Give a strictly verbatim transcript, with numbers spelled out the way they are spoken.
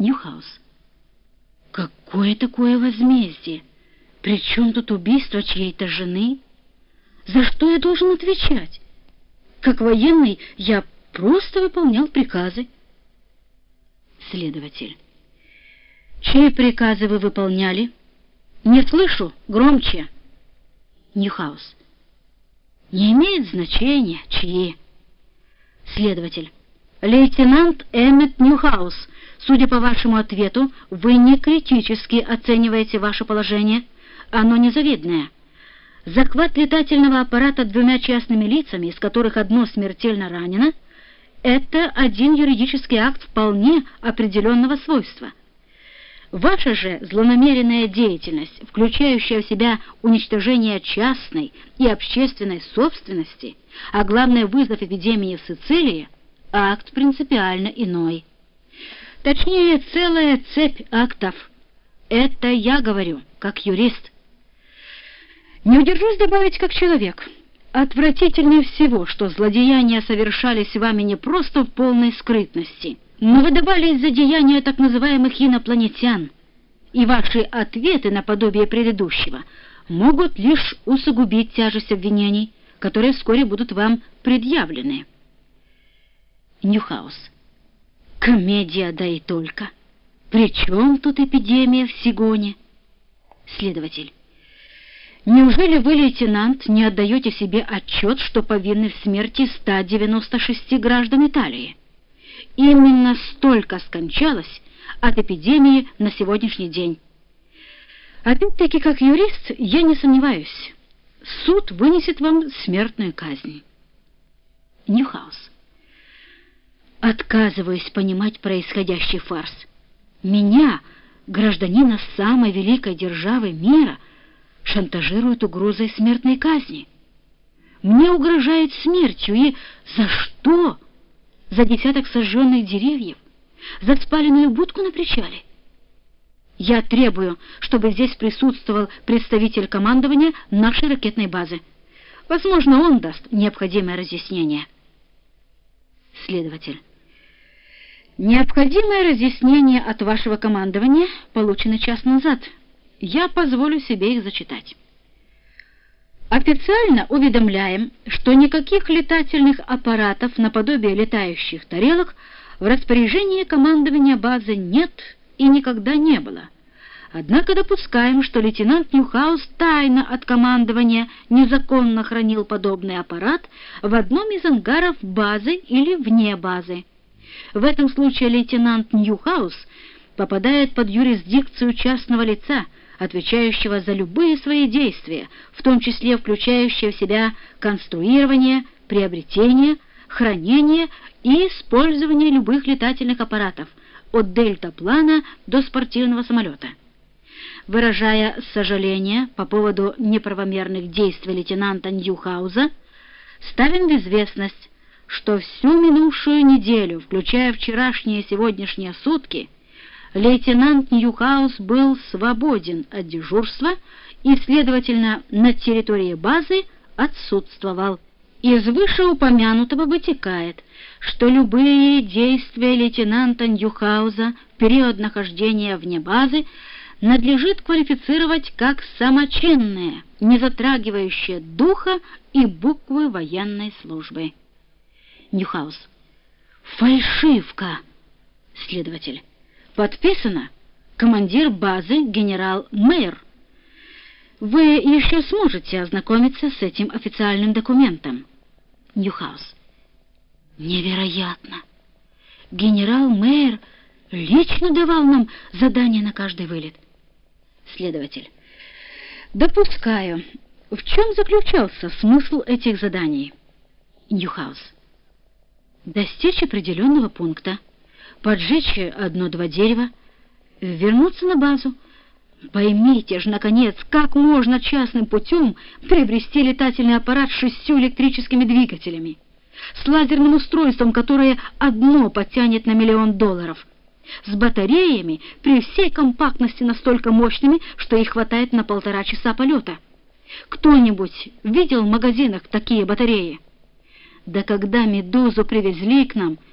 Ньюхаус. Какое такое возмездие? Причем тут убийство чьей-то жены? За что я должен отвечать? Как военный я просто выполнял приказы. Следователь. Чьи приказы вы выполняли? Не слышу, громче. Ньюхаус. Не имеет значения, чьи. Следователь. Лейтенант Эммет Ньюхаус, судя по вашему ответу, вы не критически оцениваете ваше положение. Оно незавидное. Захват летательного аппарата двумя частными лицами, из которых одно смертельно ранено, это один юридический акт вполне определенного свойства. Ваша же злонамеренная деятельность, включающая в себя уничтожение частной и общественной собственности, а главное вызов эпидемии в Сицилии, акт принципиально иной. Точнее, целая цепь актов. Это я говорю, как юрист. Не удержусь добавить как человек. Отвратительнее всего, что злодеяния совершались вами не просто в полной скрытности, но выдавались за деяния так называемых инопланетян, и ваши ответы наподобие предыдущего могут лишь усугубить тяжесть обвинений, которые вскоре будут вам предъявлены. Ньюхаус. Комедия, да и только. При чем тут эпидемия в Сигоне? Следователь. Неужели вы, лейтенант, не отдаете себе отчет, что повинны в смерти ста девяноста шести граждан Италии? Именно столько скончалось от эпидемии на сегодняшний день. Опять-таки, как юрист, я не сомневаюсь. Суд вынесет вам смертную казнь. Ньюхаус. Отказываюсь понимать происходящий фарс. Меня, гражданина самой великой державы мира, шантажируют угрозой смертной казни. Мне угрожает смертью, и за что? За десяток сожженных деревьев? За спаленную будку на причале? Я требую, чтобы здесь присутствовал представитель командования нашей ракетной базы. Возможно, он даст необходимое разъяснение. Следователь. Необходимое разъяснение от вашего командования получено час назад. Я позволю себе их зачитать. Официально уведомляем, что никаких летательных аппаратов наподобие летающих тарелок в распоряжении командования базы нет и никогда не было. Однако допускаем, что лейтенант Ньюхаус тайно от командования незаконно хранил подобный аппарат в одном из ангаров базы или вне базы. В этом случае лейтенант Ньюхаус попадает под юрисдикцию частного лица, отвечающего за любые свои действия, в том числе включающие в себя конструирование, приобретение, хранение и использование любых летательных аппаратов, от дельтаплана до спортивного самолета. Выражая сожаление по поводу неправомерных действий лейтенанта Ньюхауза, ставим в известность, что всю минувшую неделю, включая вчерашние и сегодняшние сутки, лейтенант Ньюхаус был свободен от дежурства и, следовательно, на территории базы отсутствовал. Из вышеупомянутого вытекает, что любые действия лейтенанта Ньюхауза в период нахождения вне базы надлежит квалифицировать как самочинные, не затрагивающие духа и буквы военной службы. Ньюхаус. Фальшивка. Следователь. Подписано командир базы генерал Мэйр. Вы еще сможете ознакомиться с этим официальным документом. Ньюхаус. Невероятно. Генерал Мэйр лично давал нам задание на каждый вылет. Следователь. Допускаю. В чем заключался смысл этих заданий? Ньюхаус. Достичь определенного пункта, поджечь одно-два дерева, вернуться на базу. Поймите же, наконец, как можно частным путем приобрести летательный аппарат с шестью электрическими двигателями, с лазерным устройством, которое одно потянет на миллион долларов, с батареями при всей компактности настолько мощными, что их хватает на полтора часа полета. Кто-нибудь видел в магазинах такие батареи? Да когда «Медузу» привезли к нам,